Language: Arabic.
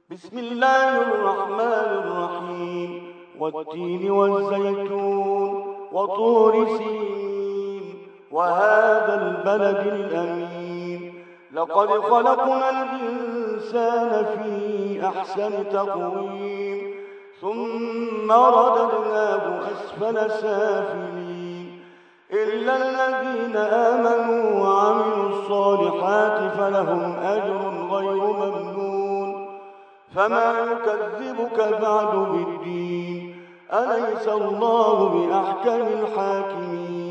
بسم الله الرحمن الرحيم والتين والزيتون وطور سينين وهذا البلد الأمين لقد خلقنا الإنسان في أحسن تقويم ثم رددناه أسفل سافلين إلا الذين آمنوا وعملوا الصالحات فلهم أجر غير ممنون فما يكذبك بعد بالدين أليس الله بأحكم الحاكمين